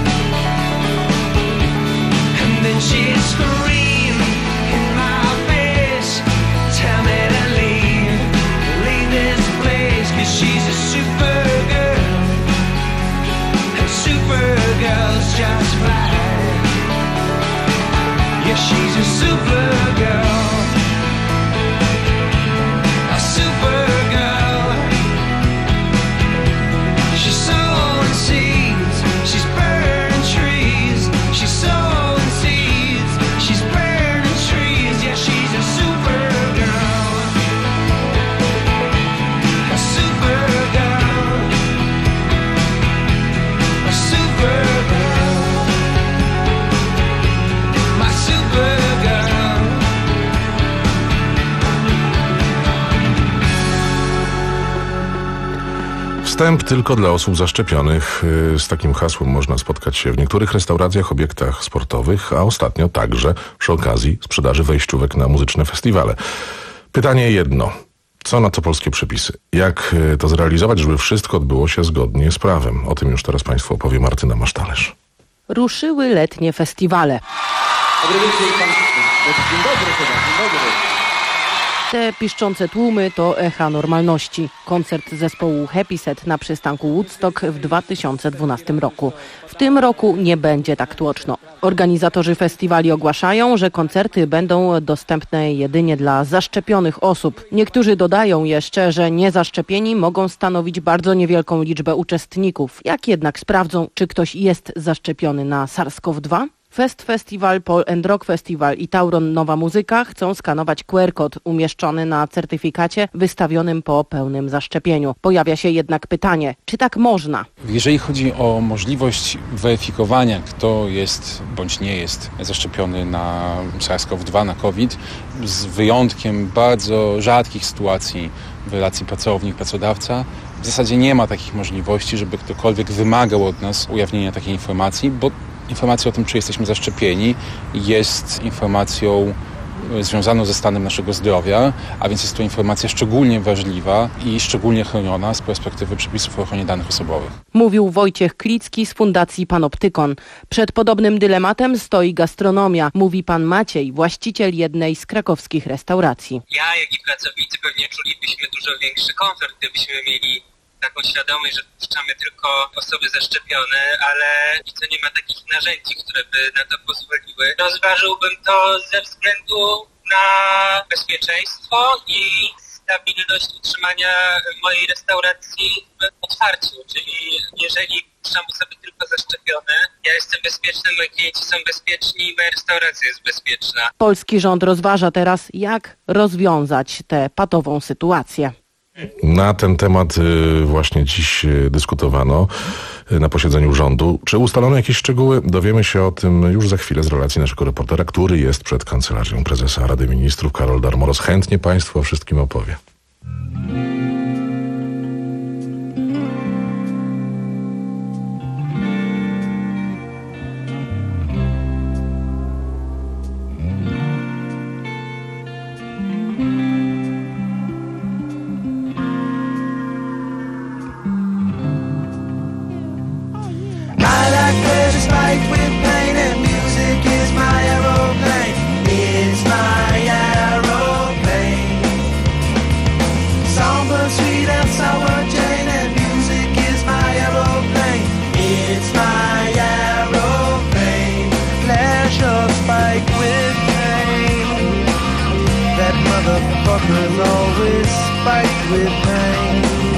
And then she'd scream in my face, tell me to leave, leave this place, 'cause she's a supergirl, and supergirls just fly. Yeah, she's a supergirl, a supergirl. She's sowing seeds, she's burning trees. She's sowing seeds, she's burning trees. Yeah, she's a supergirl, a supergirl, a supergirl, my supergirl. Wstęp tylko dla osób zaszczepionych. Z takim hasłem można spotkać się w niektórych restauracjach, obiektach sportowych, a ostatnio także przy okazji sprzedaży wejściówek na muzyczne festiwale. Pytanie jedno. Co na to polskie przepisy? Jak to zrealizować, żeby wszystko odbyło się zgodnie z prawem? O tym już teraz Państwu opowie Martyna Masztalerz. Ruszyły letnie festiwale. Dobry wieczór, pan... Dzień dobry chyba, dzień dobry. Te piszczące tłumy to echa normalności. Koncert zespołu Happy Set na przystanku Woodstock w dwa tysiące dwunastym roku. W tym roku nie będzie tak tłoczno. Organizatorzy festiwali ogłaszają, że koncerty będą dostępne jedynie dla zaszczepionych osób. Niektórzy dodają jeszcze, że niezaszczepieni mogą stanowić bardzo niewielką liczbę uczestników. Jak jednak sprawdzą, czy ktoś jest zaszczepiony na SARS-CoV dwa? Fest Festival, Pol and Rock Festival i Tauron Nowa Muzyka chcą skanować Q R kod umieszczony na certyfikacie wystawionym po pełnym zaszczepieniu. Pojawia się jednak pytanie, czy tak można? Jeżeli chodzi o możliwość weryfikowania, kto jest bądź nie jest zaszczepiony na SARS-CoV dwa, na COVID, z wyjątkiem bardzo rzadkich sytuacji w relacji pracownik-pracodawca, w zasadzie nie ma takich możliwości, żeby ktokolwiek wymagał od nas ujawnienia takiej informacji, bo informacja o tym, czy jesteśmy zaszczepieni, jest informacją związaną ze stanem naszego zdrowia, a więc jest to informacja szczególnie wrażliwa i szczególnie chroniona z perspektywy przepisów o ochronie danych osobowych. Mówił Wojciech Klicki z Fundacji Panoptykon. Przed podobnym dylematem stoi gastronomia, mówi pan Maciej, właściciel jednej z krakowskich restauracji. Ja, jak i pracownicy pewnie czulibyśmy dużo większy komfort, gdybyśmy mieli taką świadomość, że wpuszczamy tylko osoby zaszczepione, ale to nie ma takich narzędzi, które by na to pozwoliły. Rozważyłbym to ze względu na bezpieczeństwo i stabilność utrzymania mojej restauracji w otwarciu, czyli jeżeli wpuszczam osoby tylko zaszczepione, ja jestem bezpieczny, moi klienci są bezpieczni i moja restauracja jest bezpieczna. Polski rząd rozważa teraz, jak rozwiązać tę patową sytuację. Na ten temat właśnie dziś dyskutowano na posiedzeniu rządu. Czy ustalono jakieś szczegóły? Dowiemy się o tym już za chwilę z relacji naszego reportera, który jest przed Kancelarią Prezesa Rady Ministrów, Karol Darmoros. Chętnie Państwu o wszystkim opowie. spike with pain.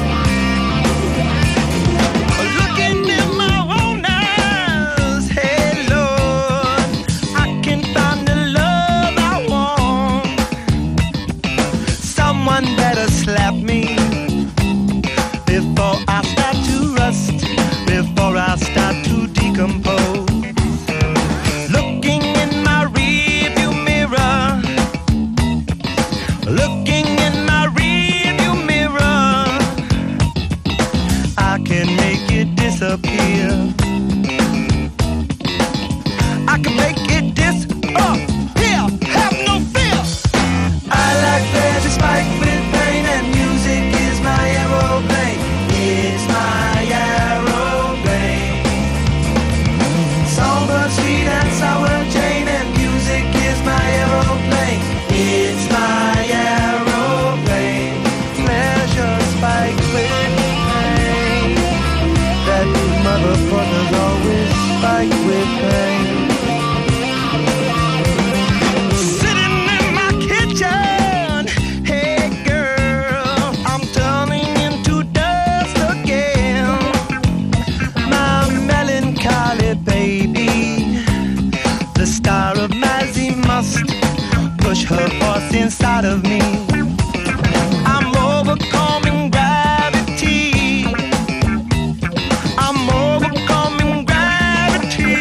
Looking in my own eyes, hey Lord, I can find the love I want. Someone better slap me before I start to rust, before I start to decompose. Looking in my rearview mirror, looking in my rearview mirror, I can make it disappear. I can make it disappear. Have no fear. I like pleasure spiked with pain, and music is my aeroplane. It's my aeroplane. Songbird, sweet and sour Jane, and music is my aeroplane. It's my aeroplane. Pleasure spiked with pain. That motherfucker's always spiked with pain. Sitting in my kitchen, hey girl, I'm turning into dust again. My melancholy baby, the star of Mazzy must push her force inside of me. I'm overcoming gravity. I'm overcoming gravity.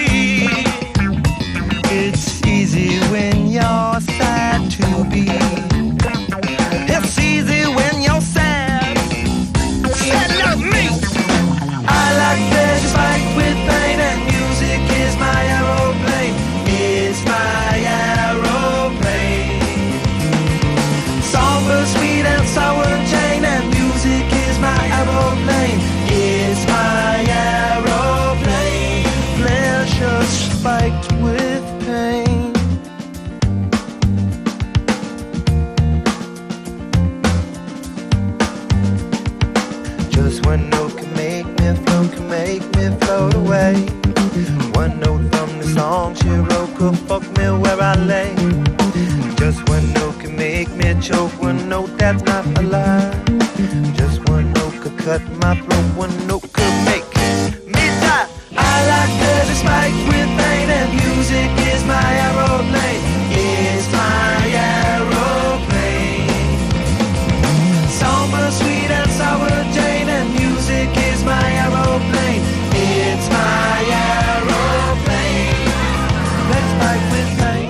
It's easy when you're sad to be. It's easy when you're sad. Sad love me. I like pleasure spiked with pain, and music is my aeroplane. It's my aeroplane. Songbird, sweet and sour Jane, and music is my aeroplane. It's my aeroplane. Pleasure spiked with pain. Just one note can make me float, can make me float away. One note from the song she wrote could fuck me where I lay. Just one note can make me choke, one note that's not a lie. Just one note could cut my throat, one note could make me die. I like pleasure spiked with pain, and music is my aeroplane. It's my aeroplane. Songbird, sweet and sour Jane, and music is my aeroplane. It's my aeroplane. Let's spike with pain.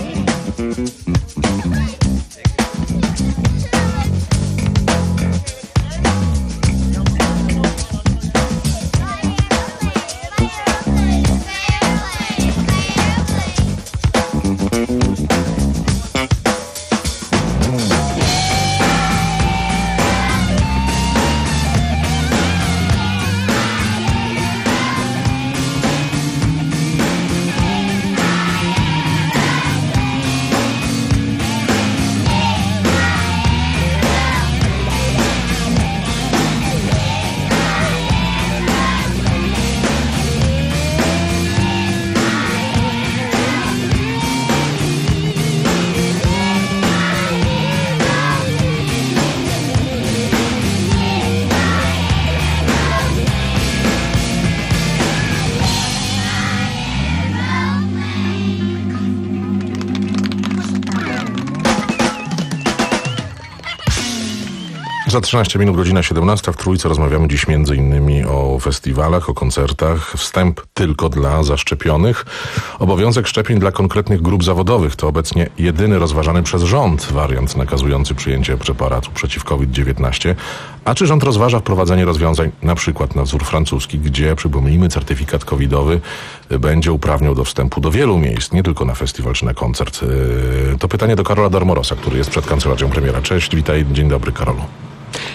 Za trzynaście minut, godzina siedemnasta. W Trójce rozmawiamy dziś między innymi o festiwalach, o koncertach. Wstęp tylko dla zaszczepionych. Obowiązek szczepień dla konkretnych grup zawodowych to obecnie jedyny rozważany przez rząd wariant nakazujący przyjęcie preparatu przeciw COVID dziewiętnaście. A czy rząd rozważa wprowadzenie rozwiązań na przykład na wzór francuski, gdzie, przypomnijmy, certyfikat covidowy będzie uprawniał do wstępu do wielu miejsc, nie tylko na festiwal czy na koncert? To pytanie do Karola Darmorosa, który jest przed kancelarią premiera. Cześć, witaj, dzień dobry, Karolu.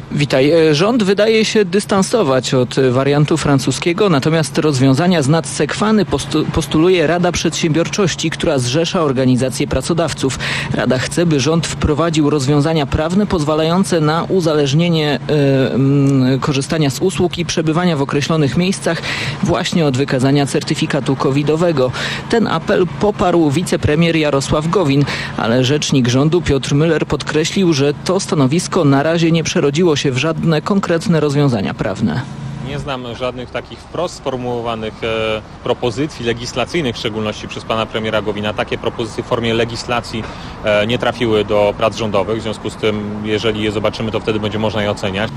Witaj. Rząd wydaje się dystansować od wariantu francuskiego, natomiast rozwiązania z nadsekwany postu- postuluje Rada Przedsiębiorczości, która zrzesza organizacje pracodawców. Rada chce, by rząd wprowadził rozwiązania prawne pozwalające na uzależnienie e, y, korzystania z usług i przebywania w określonych miejscach właśnie od wykazania certyfikatu covidowego. Ten apel poparł wicepremier Jarosław Gowin, ale rzecznik rządu Piotr Müller podkreślił, że to stanowisko na razie nie przerodziło się w żadne konkretne rozwiązania prawne. Nie znam żadnych takich wprost sformułowanych e, propozycji legislacyjnych, w szczególności przez pana premiera Gowina. Takie propozycje w formie legislacji e, nie trafiły do prac rządowych, w związku z tym, jeżeli je zobaczymy, to wtedy będzie można je oceniać.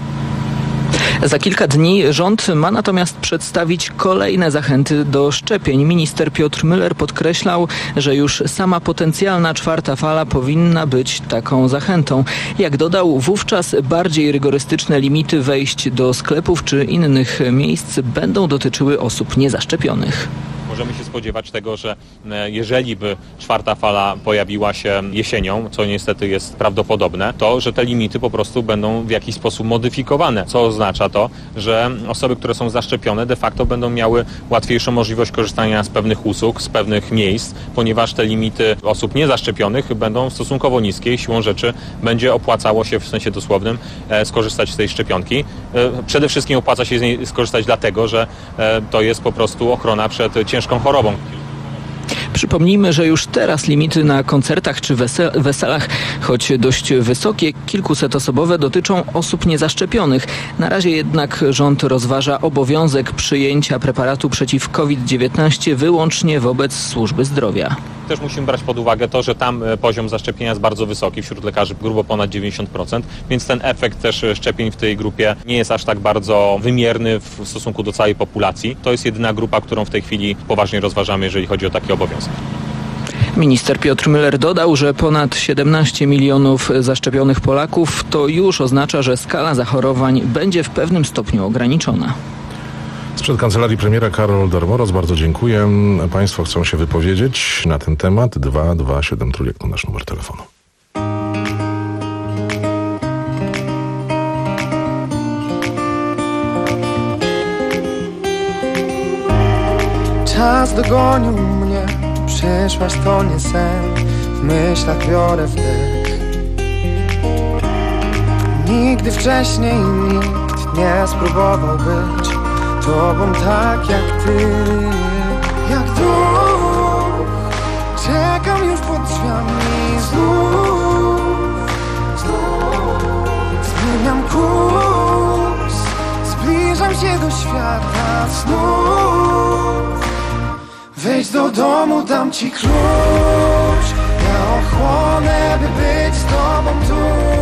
Za kilka dni rząd ma natomiast przedstawić kolejne zachęty do szczepień. Minister Piotr Müller podkreślał, że już sama potencjalna czwarta fala powinna być taką zachętą. Jak dodał, wówczas bardziej rygorystyczne limity wejść do sklepów czy innych miejsc będą dotyczyły osób niezaszczepionych. Możemy się spodziewać tego, że jeżeli by czwarta fala pojawiła się jesienią, co niestety jest prawdopodobne, to że te limity po prostu będą w jakiś sposób modyfikowane, co oznacza to, że osoby, które są zaszczepione, de facto będą miały łatwiejszą możliwość korzystania z pewnych usług, z pewnych miejsc, ponieważ te limity osób niezaszczepionych będą stosunkowo niskie i siłą rzeczy będzie opłacało się w sensie dosłownym skorzystać z tej szczepionki. Przede wszystkim opłaca się z niej skorzystać dlatego, że to jest po prostu ochrona przed ciężką chorobą. Przypomnijmy, że już teraz limity na koncertach czy wesel- weselach, choć dość wysokie, kilkusetosobowe, dotyczą osób niezaszczepionych. Na razie jednak rząd rozważa obowiązek przyjęcia preparatu przeciw COVID dziewiętnaście wyłącznie wobec służby zdrowia. Też musimy brać pod uwagę to, że tam poziom zaszczepienia jest bardzo wysoki, wśród lekarzy grubo ponad dziewięćdziesiąt procent, więc ten efekt też szczepień w tej grupie nie jest aż tak bardzo wymierny w stosunku do całej populacji. To jest jedyna grupa, którą w tej chwili poważnie rozważamy, jeżeli chodzi o taki obowiązek. Minister Piotr Müller dodał, że ponad siedemnaście milionów zaszczepionych Polaków to już oznacza, że skala zachorowań będzie w pewnym stopniu ograniczona. Sprzed kancelarii premiera Karol Darmoros, bardzo dziękuję. Państwo chcą się wypowiedzieć na ten temat. dwa dwa siedem trójek to nasz numer telefonu. Czas dogonił mnie, przyszłaś to nie sen. W myślach biorę wdech. Nigdy wcześniej nikt nie spróbował być tobą tak jak ty. Jak duch, czekam już pod drzwiami znów. Zmieniam kurs, zbliżam się do świata snów. Wejdź do domu, dam ci klucz. Ja ochłonę, by być z tobą tu.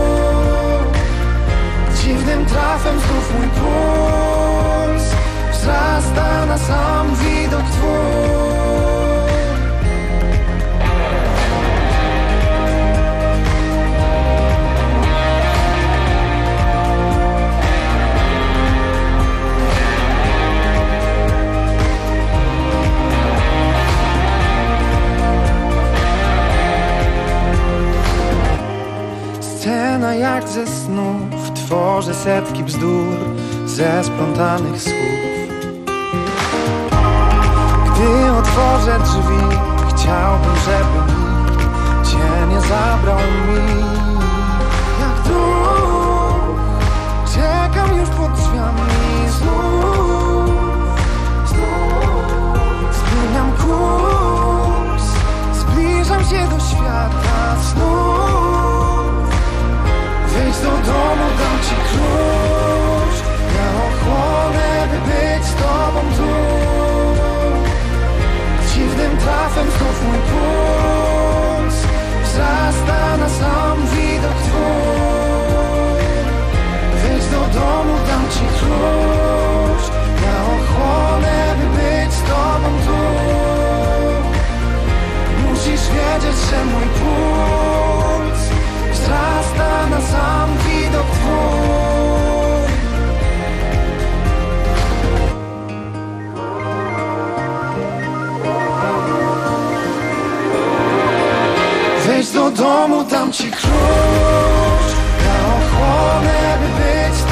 Dziwnym trafem znów mój puls wzrasta na sam widok twój. Scena jak ze snów, tworzę setki bzdur ze splątanych słów. Gdy otworzę drzwi, chciałbym, żeby nikt cię nie zabrał mi. Jak duch, czekam już pod drzwiami znów. Zmieniam kurs, zbliżam się do świata snów. Wejdź do domu, dam ci klucz. Ja ochłonę, by być z tobą tu. Dziwnym trafem znów mój puls wzrasta na sam widok twój. Wejdź do domu, dam ci klucz. Ja ochłonę, by być z tobą tu. Musisz wiedzieć, że mój puls wzrasta na sam widok twój. Wejdź do domu, dam ci klucz. Ja ochłonę, by być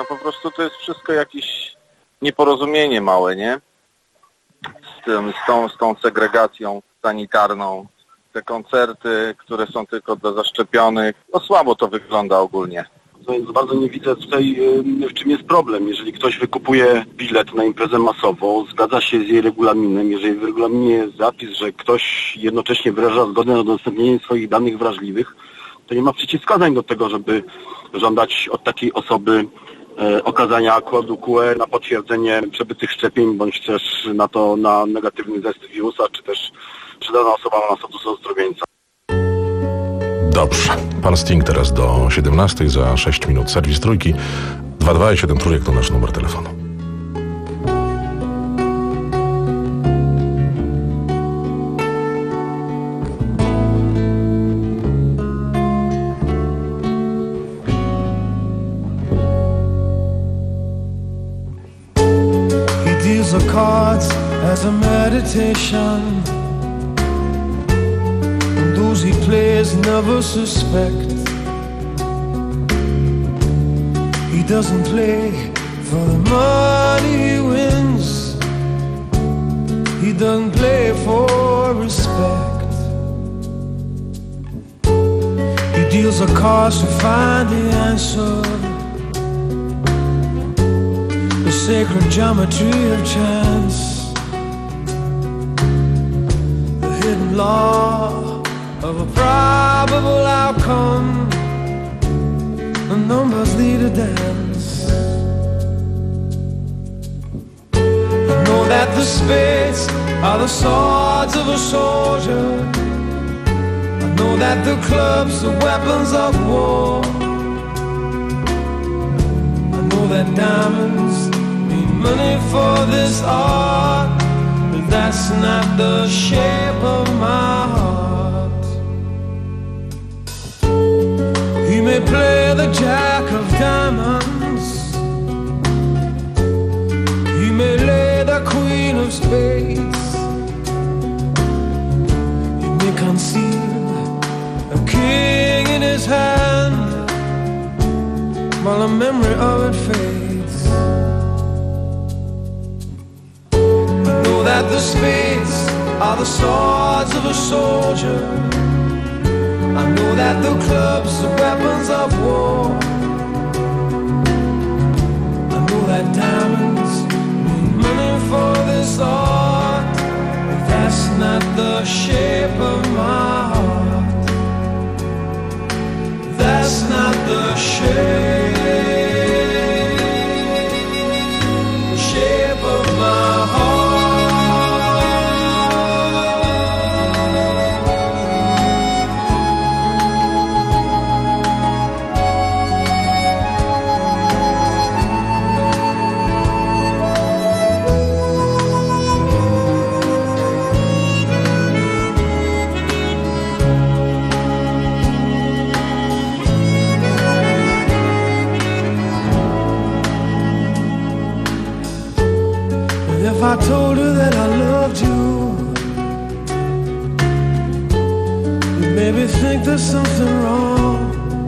po prostu to jest wszystko jakieś nieporozumienie małe, nie? Z, tym, z, tą, z tą segregacją sanitarną. Te koncerty, które są tylko dla zaszczepionych, no słabo to wygląda ogólnie. No więc bardzo nie widzę tutaj, w czym jest problem. Jeżeli ktoś wykupuje bilet na imprezę masową, zgadza się z jej regulaminem, jeżeli w regulaminie jest zapis, że ktoś jednocześnie wyraża zgodę na udostępnienie swoich danych wrażliwych, to nie ma przeciwwskazań do tego, żeby żądać od takiej osoby e, okazania kodu Q R na potwierdzenie przebytych szczepień, bądź też na to na negatywny test wirusa, czy też czy dana osoba ma status ozdrowieńca. Dobrze. Pan Sting teraz do siedemnastej za sześć minut. Serwis Trójki. dwa dwa i siedem trójek to nasz numer telefonu. He deals the cards as a meditation. Those he plays never suspect. He doesn't play for the money he wins. He doesn't play for respect. He deals the cards to find the answer. The sacred geometry of chance. The hidden law of a probable outcome. The numbers lead a dance. I know that the spades are the swords of a soldier. I know that the clubs are weapons of war. I know that diamonds mean money for this art, but that's not the shape of my heart. He may play the jack of diamonds. He may lay the queen of spades. He may conceal a king in his hand while the memory of it fades. I know that the spades are the swords of a soldier. I know that the clubs are weapons of war. I know that diamonds mean money for this art, but that's not the shape of my heart. That's not the shape, the shape of my heart. If I told her that I loved you, you'd maybe think there's something wrong.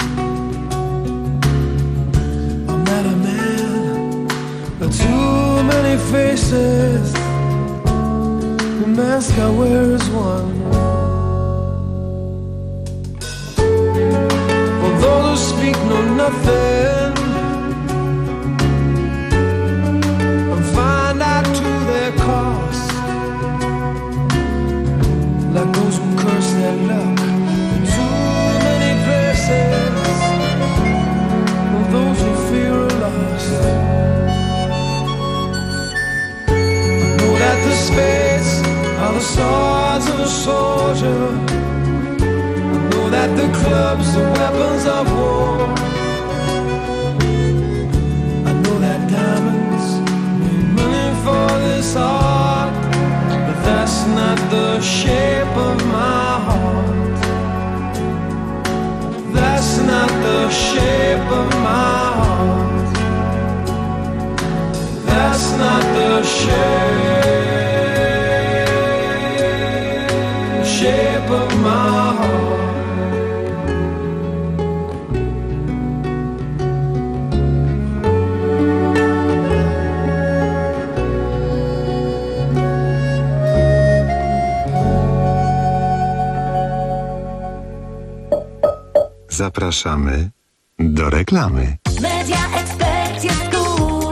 I'm not a man, but too many faces. The mask I wear is one. For those who speak know nothing, cost, like those who curse their luck in too many places, or those who fear are lost. I know that the spades are the swords of a soldier. I know that the clubs are weapons of war. I know that diamonds mean money for this art, but that's not the shape of my heart. That's not the shape of my heart. That's not the shape, shape of my heart. Zapraszamy do reklamy. Media Expert jest cool.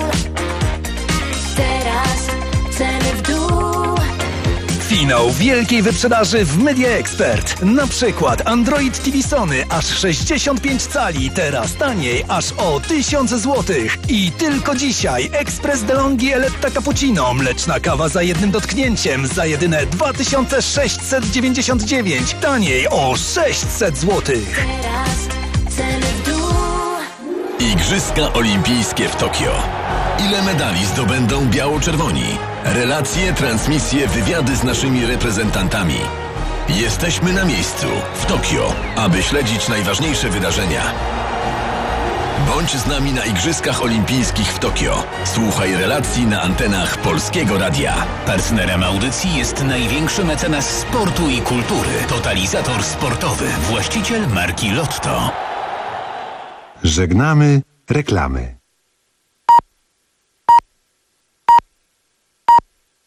Teraz ceny w dół. Finał wielkiej wyprzedaży w Media Expert. Na przykład Android T V Sony aż sześćdziesiąt pięć cali, teraz taniej aż o tysiąc złotych. I tylko dzisiaj Express DeLonghi Eletta Cappuccino, mleczna kawa za jednym dotknięciem za jedyne dwa tysiące sześćset dziewięćdziesiąt dziewięć, taniej o sześćset złotych. Teraz ceny w dół. Igrzyska Olimpijskie w Tokio. Ile medali zdobędą biało-czerwoni? Relacje, transmisje, wywiady z naszymi reprezentantami. Jesteśmy na miejscu, w Tokio, aby śledzić najważniejsze wydarzenia. Bądź z nami na Igrzyskach Olimpijskich w Tokio. Słuchaj relacji na antenach Polskiego Radia. Partnerem audycji jest największy mecenas sportu i kultury. Totalizator sportowy, właściciel marki Lotto. Żegnamy reklamy.